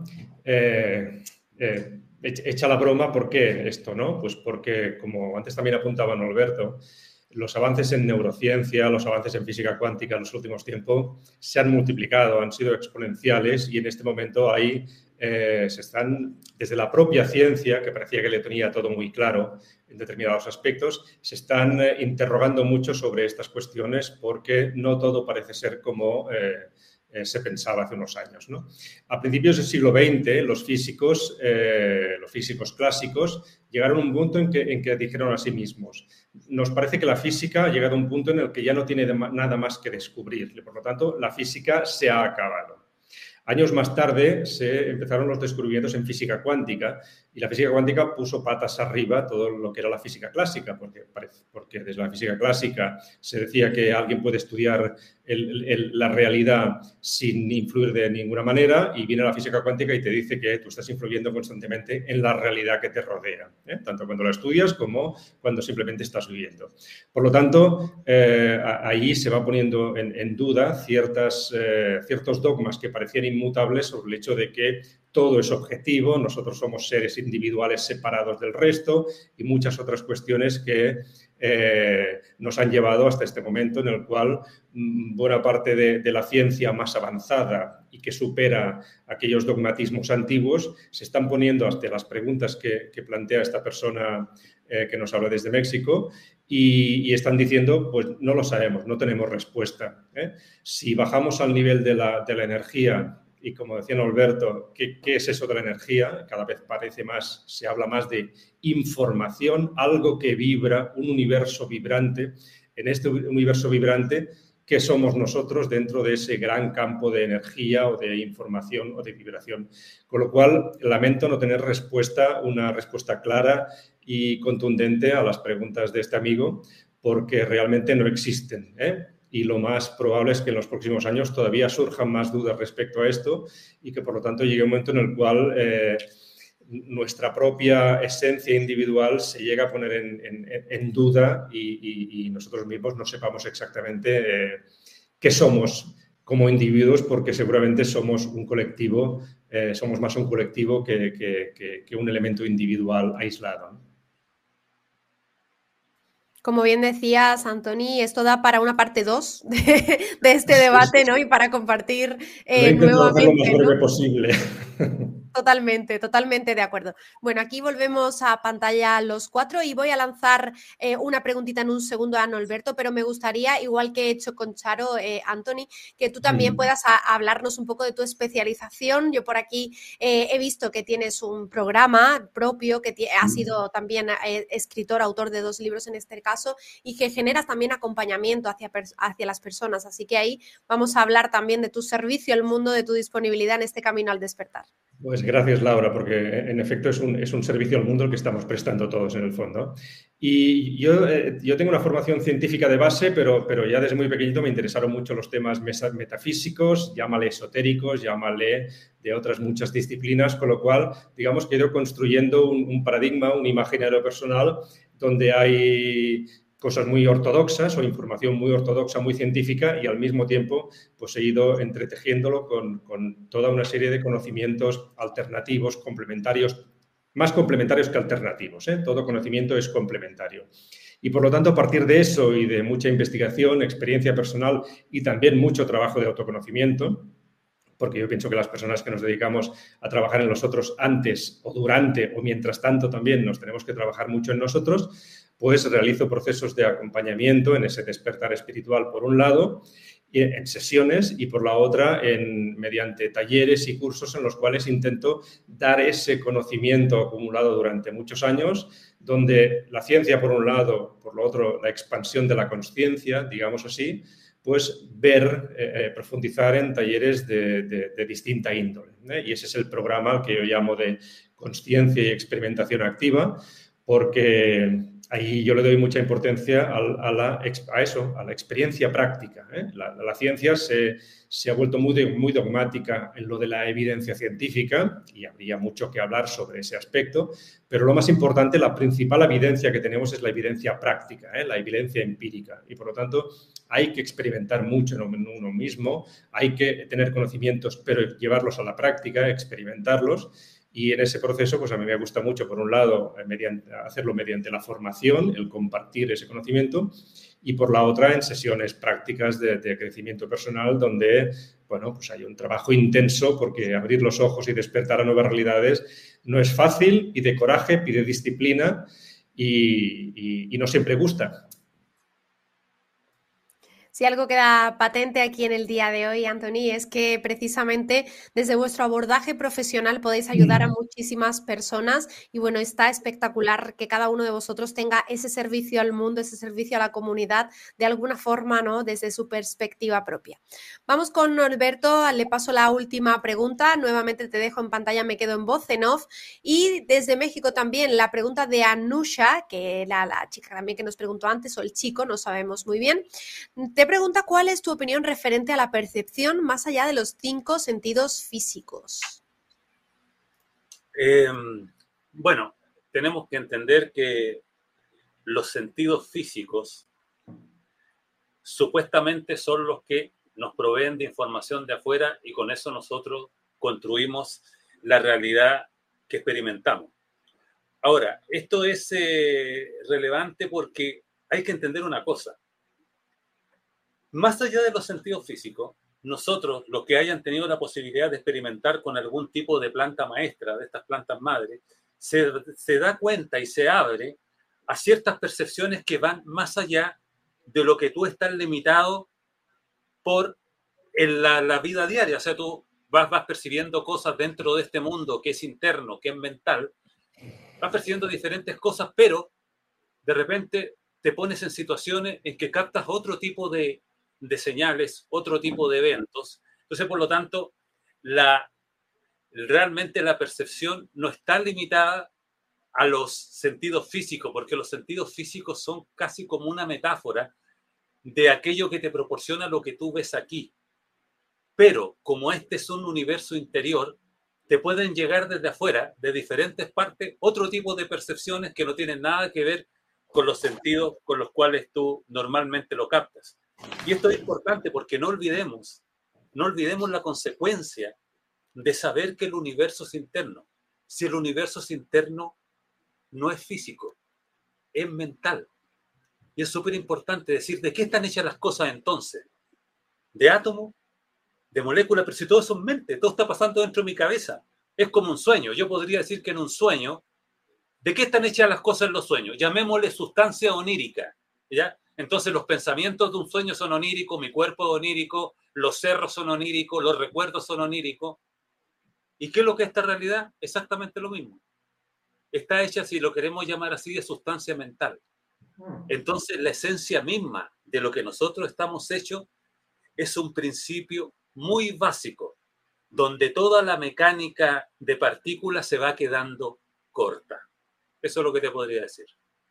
Echa la broma, ¿por qué esto, no? Pues porque, como antes también apuntaba Alberto, los avances en neurociencia, los avances en física cuántica en los últimos tiempos se han multiplicado, han sido exponenciales y en este momento ahí se están, desde la propia ciencia, que parecía que le tenía todo muy claro en determinados aspectos, se están interrogando mucho sobre estas cuestiones porque no todo parece ser como se pensaba hace unos años, ¿no? A principios del siglo XX, los físicos clásicos llegaron a un punto en que dijeron a sí mismos, nos parece que la física ha llegado a un punto en el que ya no tiene nada más que descubrir, por lo tanto, la física se ha acabado. Años más tarde se empezaron los descubrimientos en física cuántica y la física cuántica puso patas arriba todo lo que era la física clásica, porque desde la física clásica se decía que alguien puede estudiar la realidad sin influir de ninguna manera y viene la física cuántica y te dice que tú estás influyendo constantemente en la realidad que te rodea, tanto cuando la estudias como cuando simplemente estás viviendo. Por lo tanto, ahí se va poniendo en duda ciertos dogmas que parecían inmutables sobre el hecho de que todo es objetivo, nosotros somos seres individuales separados del resto y muchas otras cuestiones que nos han llevado hasta este momento en el cual buena parte de la ciencia más avanzada y que supera aquellos dogmatismos antiguos se están poniendo hasta las preguntas que plantea esta persona que nos habla desde México y están diciendo, pues no lo sabemos, no tenemos respuesta. Si bajamos al nivel de la energía y como decía Alberto, ¿qué es eso de la energía? Cada vez se habla más de información, algo que vibra, un universo vibrante. En este universo vibrante, ¿qué somos nosotros dentro de ese gran campo de energía o de información o de vibración? Con lo cual, lamento no tener una respuesta clara y contundente a las preguntas de este amigo, porque realmente no existen, ¿eh? Y lo más probable es que en los próximos años todavía surjan más dudas respecto a esto y que, por lo tanto, llegue un momento en el cual nuestra propia esencia individual se llega a poner en duda y nosotros mismos no sepamos exactamente qué somos como individuos, porque seguramente somos un colectivo, somos más un colectivo que un elemento individual aislado. Como bien decías, Antoni, esto da para una parte 2 de este debate, ¿no? Y para compartir Lo he intentado hacer lo más nuevamente, breve ¿no? posible. Totalmente, totalmente de acuerdo. Bueno, aquí volvemos a pantalla los 4 y voy a lanzar una preguntita en un segundo a Norberto, pero me gustaría, igual que he hecho con Charo, Antoni, que tú también puedas hablarnos un poco de tu especialización. Yo por aquí he visto que tienes un programa propio, que has sido también escritor, autor de 2 libros en este caso, y que generas también acompañamiento hacia las personas. Así que ahí vamos a hablar también de tu servicio al mundo, de tu disponibilidad en este camino al despertar. Pues gracias, Laura, porque en efecto es un servicio al mundo el que estamos prestando todos en el fondo. Y yo tengo una formación científica de base, pero ya desde muy pequeñito me interesaron mucho los temas metafísicos, llámale esotéricos, llámale de otras muchas disciplinas, con lo cual, digamos que he ido construyendo un paradigma, un imaginario personal donde hay cosas muy ortodoxas o información muy ortodoxa, muy científica, y al mismo tiempo pues he ido entretejiéndolo con toda una serie de conocimientos alternativos, complementarios, más complementarios que alternativos, ¿eh? Todo conocimiento es complementario. Y por lo tanto, a partir de eso y de mucha investigación, experiencia personal y también mucho trabajo de autoconocimiento, porque yo pienso que las personas que nos dedicamos a trabajar en los otros antes o durante o mientras tanto también nos tenemos que trabajar mucho en nosotros, pues realizo procesos de acompañamiento en ese despertar espiritual por un lado, en sesiones, y por la otra mediante talleres y cursos en los cuales intento dar ese conocimiento acumulado durante muchos años, donde la ciencia por un lado, por lo otro la expansión de la consciencia, digamos así, pues profundizar en talleres de distinta índole, ¿eh? Y ese es el programa que yo llamo de consciencia y experimentación activa, porque ahí yo le doy mucha importancia a la experiencia práctica, ¿eh? La ciencia se ha vuelto muy dogmática en lo de la evidencia científica, y habría mucho que hablar sobre ese aspecto, pero lo más importante, la principal evidencia que tenemos es la evidencia práctica, ¿eh? La evidencia empírica, y por lo tanto hay que experimentar mucho en uno mismo, hay que tener conocimientos, pero llevarlos a la práctica, experimentarlos. Y en ese proceso, pues a mí me gusta mucho, por un lado, hacerlo mediante la formación, el compartir ese conocimiento, y por la otra, en sesiones prácticas de crecimiento personal, donde, bueno, pues hay un trabajo intenso, porque abrir los ojos y despertar a nuevas realidades no es fácil, pide coraje, pide disciplina y no siempre gusta. Si algo queda patente aquí en el día de hoy, Antoni, es que precisamente desde vuestro abordaje profesional podéis ayudar a muchísimas personas y bueno, está espectacular que cada uno de vosotros tenga ese servicio al mundo, ese servicio a la comunidad de alguna forma, ¿no? Desde su perspectiva propia. Vamos con Norberto, le paso la última pregunta, nuevamente te dejo en pantalla, me quedo en voz, en off, y desde México también la pregunta de Anusha, que la chica también que nos preguntó antes, o el chico, no sabemos muy bien. Te pregunta cuál es tu opinión referente a la percepción más allá de los 5 sentidos físicos. Bueno, tenemos que entender que los sentidos físicos supuestamente son los que nos proveen de información de afuera y con eso nosotros construimos la realidad que experimentamos. Ahora, esto es relevante porque hay que entender una cosa. Más allá de los sentidos físicos, nosotros, los que hayan tenido la posibilidad de experimentar con algún tipo de planta maestra, de estas plantas madres, se da cuenta y se abre a ciertas percepciones que van más allá de lo que tú estás limitado por la vida diaria. O sea, tú vas percibiendo cosas dentro de este mundo que es interno, que es mental, vas percibiendo diferentes cosas, pero de repente te pones en situaciones en que captas otro tipo de señales, otro tipo de eventos. Entonces, por lo tanto, realmente la percepción no está limitada a los sentidos físicos, porque los sentidos físicos son casi como una metáfora de aquello que te proporciona lo que tú ves aquí. Pero como este es un universo interior, te pueden llegar desde afuera, de diferentes partes, otro tipo de percepciones que no tienen nada que ver con los sentidos con los cuales tú normalmente lo captas. Y esto es importante porque no olvidemos la consecuencia de saber que el universo es interno. Si el universo es interno, no es físico, es mental. Y es súper importante decir, ¿de qué están hechas las cosas entonces? ¿De átomos? ¿De moléculas? Pero si todo eso es mente, todo está pasando dentro de mi cabeza. Es como un sueño. Yo podría decir que en un sueño, ¿de qué están hechas las cosas en los sueños? Llamémosle sustancia onírica, ¿ya? Entonces los pensamientos de un sueño son oníricos, mi cuerpo es onírico, los cerros son oníricos, los recuerdos son oníricos. ¿Y qué es lo que es esta realidad? Exactamente lo mismo. Está hecha, si lo queremos llamar así, de sustancia mental. Entonces la esencia misma de lo que nosotros estamos hechos es un principio muy básico, donde toda la mecánica de partículas se va quedando corta. Eso es lo que te podría decir.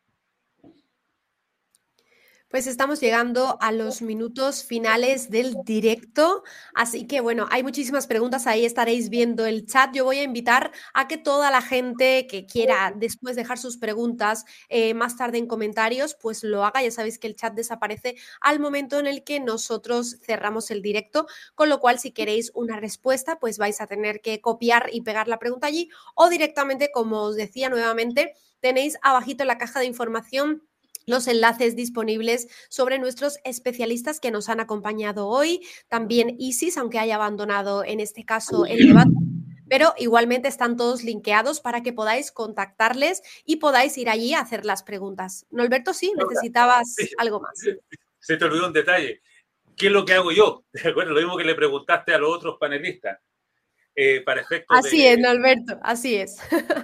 Pues estamos llegando a los minutos finales del directo, así que bueno, hay muchísimas preguntas, ahí estaréis viendo el chat. Yo voy a invitar a que toda la gente que quiera después dejar sus preguntas más tarde en comentarios, pues lo haga. Ya sabéis que el chat desaparece al momento en el que nosotros cerramos el directo, con lo cual si queréis una respuesta, pues vais a tener que copiar y pegar la pregunta allí o directamente, como os decía nuevamente, tenéis abajito en la caja de información los enlaces disponibles sobre nuestros especialistas que nos han acompañado hoy, también Isis, aunque haya abandonado en este caso el debate, pero igualmente están todos linkeados para que podáis contactarles y podáis ir allí a hacer las preguntas. Norberto, sí, necesitabas algo más. Se te olvidó un detalle. ¿Qué es lo que hago yo? ¿De acuerdo? Lo mismo que le preguntaste a los otros panelistas. Para efectos así es, Norberto, así es.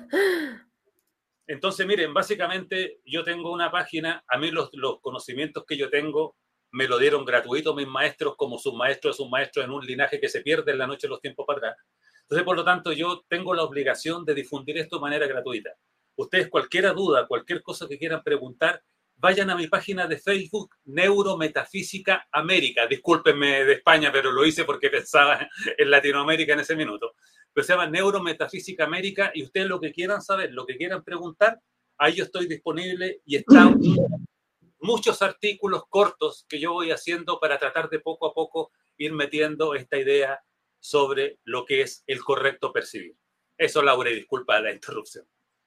Entonces, miren, básicamente yo tengo una página, a mí los conocimientos que yo tengo me lo dieron gratuito mis maestros como submaestros de submaestros en un linaje que se pierde en la noche de los tiempos para atrás. Entonces, por lo tanto, yo tengo la obligación de difundir esto de manera gratuita. Ustedes, cualquier duda, cualquier cosa que quieran preguntar, vayan a mi página de Facebook, Neurometafísica América. Discúlpenme de España, pero lo hice porque pensaba en Latinoamérica en ese minuto. Pero se llama Neurometafísica América y ustedes lo que quieran saber, lo que quieran preguntar, ahí yo estoy disponible y están muchos artículos cortos que yo voy haciendo para tratar de poco a poco ir metiendo esta idea sobre lo que es el correcto percibir. Eso, Laura, y disculpa la interrupción.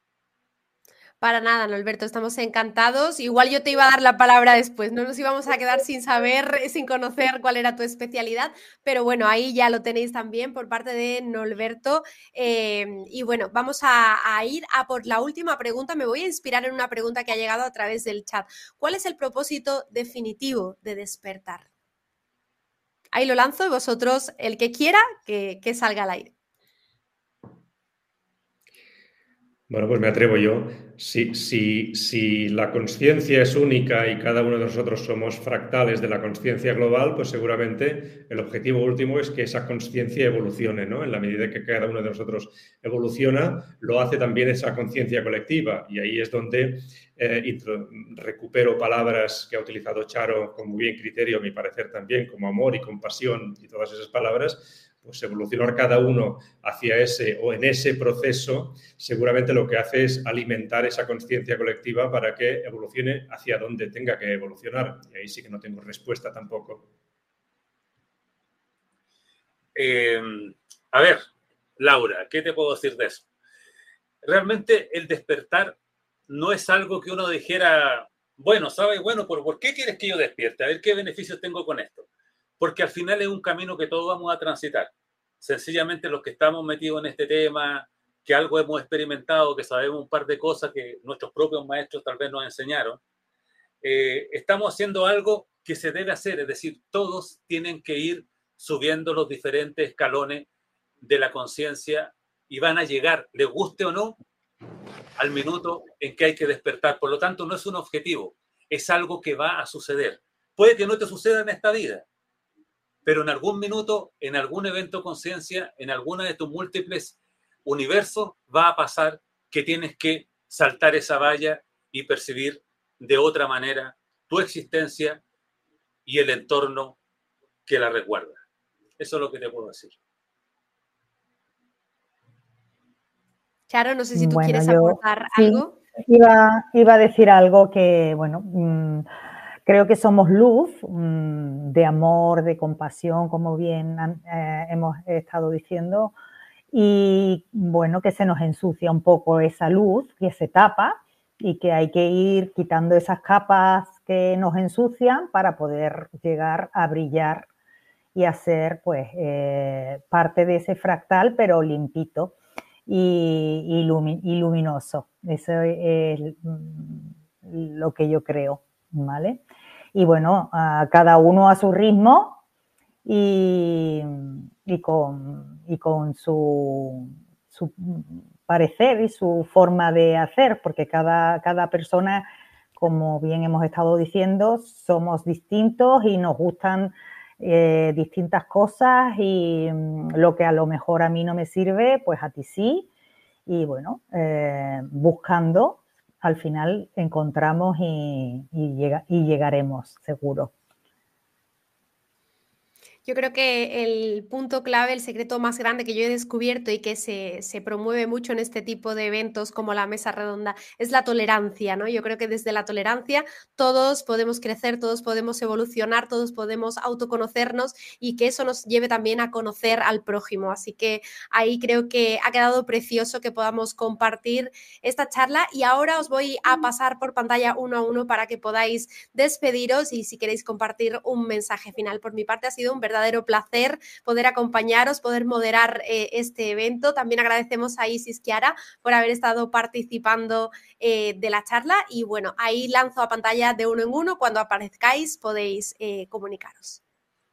Para nada, Norberto, estamos encantados. Igual yo te iba a dar la palabra después, no nos íbamos a quedar sin saber, sin conocer cuál era tu especialidad, pero bueno, ahí ya lo tenéis también por parte de Norberto. Y bueno, vamos a ir a por la última pregunta. Me voy a inspirar en una pregunta que ha llegado a través del chat. ¿Cuál es el propósito definitivo de despertar? Ahí lo lanzo y vosotros, el que quiera, que salga al aire. Bueno, pues me atrevo yo. Si la consciencia es única y cada uno de nosotros somos fractales de la consciencia global, pues seguramente el objetivo último es que esa consciencia evolucione, ¿no? En la medida que cada uno de nosotros evoluciona, lo hace también esa conciencia colectiva. Y ahí es donde recupero palabras que ha utilizado Charo con muy bien criterio, a mi parecer también, como amor y compasión y todas esas palabras. Pues evolucionar cada uno hacia ese o en ese proceso, seguramente lo que hace es alimentar esa conciencia colectiva para que evolucione hacia donde tenga que evolucionar. Y ahí sí que no tengo respuesta tampoco. A ver, Laura, ¿qué te puedo decir de eso? Realmente el despertar no es algo que uno dijera, bueno, ¿sabes? Bueno, ¿por qué quieres que yo despierte? A ver qué beneficios tengo con esto. Porque al final es un camino que todos vamos a transitar. Sencillamente los que estamos metidos en este tema, que algo hemos experimentado, que sabemos un par de cosas que nuestros propios maestros tal vez nos enseñaron, estamos haciendo algo que se debe hacer. Es decir, todos tienen que ir subiendo los diferentes escalones de la conciencia y van a llegar, les guste o no, al minuto en que hay que despertar. Por lo tanto, no es un objetivo, es algo que va a suceder. Puede que no te suceda en esta vida, pero en algún minuto, en algún evento conciencia, en alguna de tus múltiples universos, va a pasar que tienes que saltar esa valla y percibir de otra manera tu existencia y el entorno que la recuerda. Eso es lo que te puedo decir. Charo, no sé si tú Bueno, quieres yo aportar sí, algo. iba a decir algo que, bueno, creo que somos luz, de amor, de compasión, como bien hemos estado diciendo, y bueno, que se nos ensucia un poco esa luz, que se tapa y que hay que ir quitando esas capas que nos ensucian para poder llegar a brillar y a ser pues parte de ese fractal, pero limpito y luminoso. Eso es lo que yo creo, ¿vale? Y bueno, a cada uno a su ritmo y con su parecer y su forma de hacer, porque cada persona, como bien hemos estado diciendo, somos distintos y nos gustan distintas cosas, y lo que a lo mejor a mí no me sirve, pues a ti sí. Y bueno, buscando, al final encontramos y llegaremos, seguro. Yo creo que el punto clave, el secreto más grande que yo he descubierto y que se promueve mucho en este tipo de eventos como la mesa redonda es la tolerancia, ¿no? Yo creo que desde la tolerancia todos podemos crecer, todos podemos evolucionar, todos podemos autoconocernos y que eso nos lleve también a conocer al prójimo. Así que ahí creo que ha quedado precioso que podamos compartir esta charla, y ahora os voy a pasar por pantalla uno a uno para que podáis despediros, y si queréis compartir un mensaje final. Por mi parte ha sido un verdadero placer poder acompañaros, poder moderar este evento. También agradecemos a Isis Chiara por haber estado participando de la charla, y bueno, ahí lanzo a pantalla de uno en uno. Cuando aparezcáis podéis comunicaros.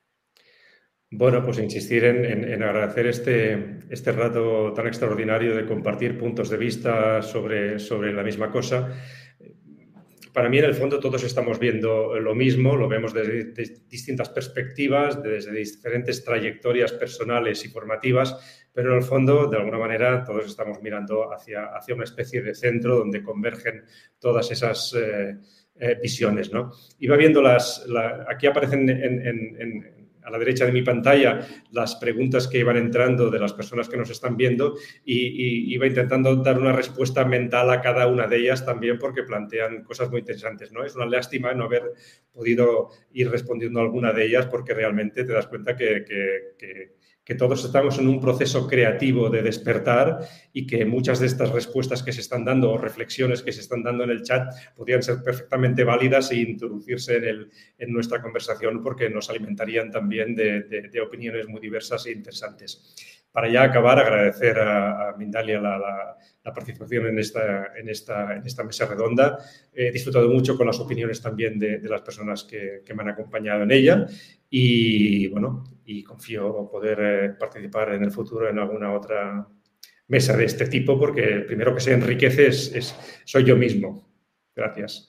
Bueno, pues insistir en agradecer este rato tan extraordinario de compartir puntos de vista sobre la misma cosa. Para mí, en el fondo, todos estamos viendo lo mismo, lo vemos desde distintas perspectivas, desde diferentes trayectorias personales y formativas, pero en el fondo, de alguna manera, todos estamos mirando hacia una especie de centro donde convergen todas esas visiones, ¿no? Iba viendo aquí aparecen a la derecha de mi pantalla las preguntas que iban entrando de las personas que nos están viendo, y iba intentando dar una respuesta mental a cada una de ellas también, porque plantean cosas muy interesantes, ¿no? Es una lástima no haber podido ir respondiendo a alguna de ellas, porque realmente te das cuenta que todos estamos en un proceso creativo de despertar, y que muchas de estas respuestas que se están dando o reflexiones que se están dando en el chat podrían ser perfectamente válidas e introducirse en nuestra conversación, porque nos alimentarían también de opiniones muy diversas e interesantes. Para ya acabar, agradecer a Mindalia la participación en esta mesa redonda. He disfrutado mucho con las opiniones también de las personas que me han acompañado en ella, y bueno, y confío poder participar en el futuro en alguna otra mesa de este tipo, porque el primero que se enriquece soy yo mismo. Gracias.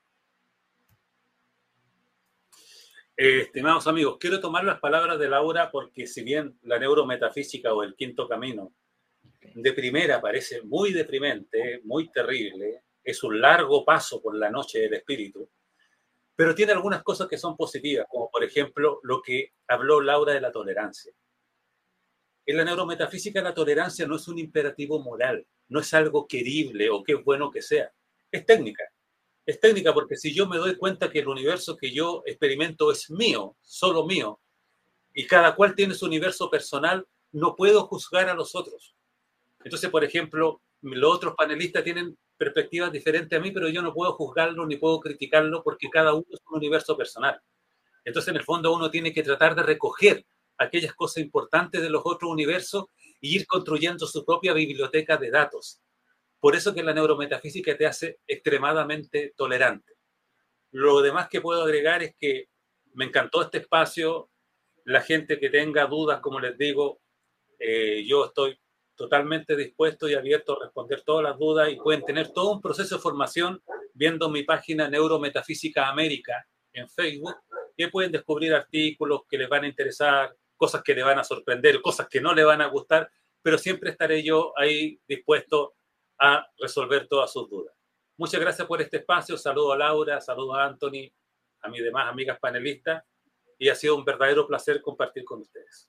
Estimados amigos, quiero tomar las palabras de Laura, porque si bien la neurometafísica o el quinto camino de primera parece muy deprimente, muy terrible, es un largo paso por la noche del espíritu, pero tiene algunas cosas que son positivas, como por ejemplo lo que habló Laura de la tolerancia. En la neurometafísica la tolerancia no es un imperativo moral, no es algo querible o que es bueno que sea, es técnica. Es técnica porque si yo me doy cuenta que el universo que yo experimento es mío, solo mío, y cada cual tiene su universo personal, no puedo juzgar a los otros. Entonces, por ejemplo, los otros panelistas tienen perspectivas diferentes a mí, pero yo no puedo juzgarlo ni puedo criticarlo, porque cada uno es un universo personal. Entonces, en el fondo, uno tiene que tratar de recoger aquellas cosas importantes de los otros universos y ir construyendo su propia biblioteca de datos. Por eso que la neurometafísica te hace extremadamente tolerante. Lo demás que puedo agregar es que me encantó este espacio. La gente que tenga dudas, como les digo, yo estoy totalmente dispuesto y abierto a responder todas las dudas, y pueden tener todo un proceso de formación viendo mi página Neurometafísica América en Facebook, que pueden descubrir artículos que les van a interesar, cosas que les van a sorprender, cosas que no les van a gustar, pero siempre estaré yo ahí dispuesto a resolver todas sus dudas. Muchas gracias por este espacio. Saludo a Laura, saludo a Anthony, a mis demás amigas panelistas, y ha sido un verdadero placer compartir con ustedes.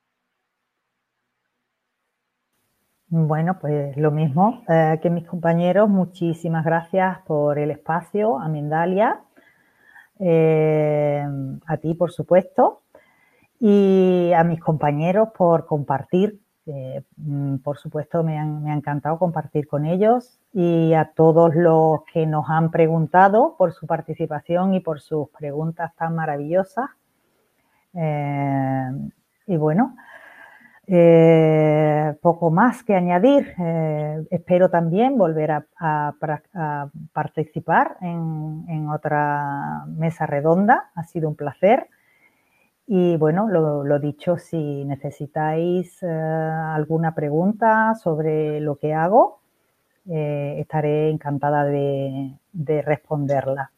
Bueno, pues lo mismo que mis compañeros, muchísimas gracias por el espacio, a Mindalia, a ti, por supuesto, y a mis compañeros por compartir. Por supuesto, me ha encantado compartir con ellos, y a todos los que nos han preguntado por su participación y por sus preguntas tan maravillosas. Y bueno, poco más que añadir. Espero también volver a participar en otra mesa redonda. Ha sido un placer. Y bueno, lo dicho, si necesitáis alguna pregunta sobre lo que hago, estaré encantada de responderla.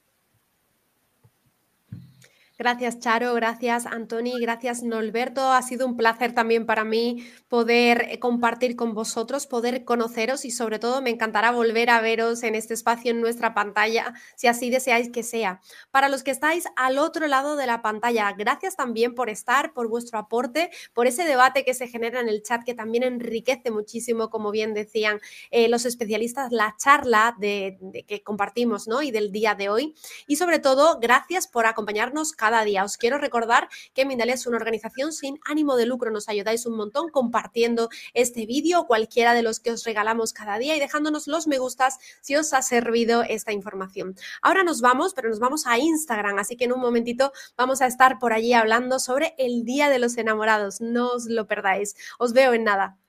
Gracias, Charo, gracias, Antoni, gracias, Norberto. Ha sido un placer también para mí poder compartir con vosotros, poder conoceros, y sobre todo me encantará volver a veros en este espacio, en nuestra pantalla, si así deseáis que sea. Para los que estáis al otro lado de la pantalla, gracias también por estar, por vuestro aporte, por ese debate que se genera en el chat, que también enriquece muchísimo, como bien decían los especialistas, la charla que compartimos, ¿no? Y del día de hoy. Y sobre todo, gracias por acompañarnos cada día. Os quiero recordar que Mindalia es una organización sin ánimo de lucro. Nos ayudáis un montón compartiendo este vídeo o cualquiera de los que os regalamos cada día y dejándonos los me gustas si os ha servido esta información. Ahora nos vamos, pero nos vamos a Instagram, así que en un momentito vamos a estar por allí hablando sobre el Día de los Enamorados. No os lo perdáis. Os veo en nada.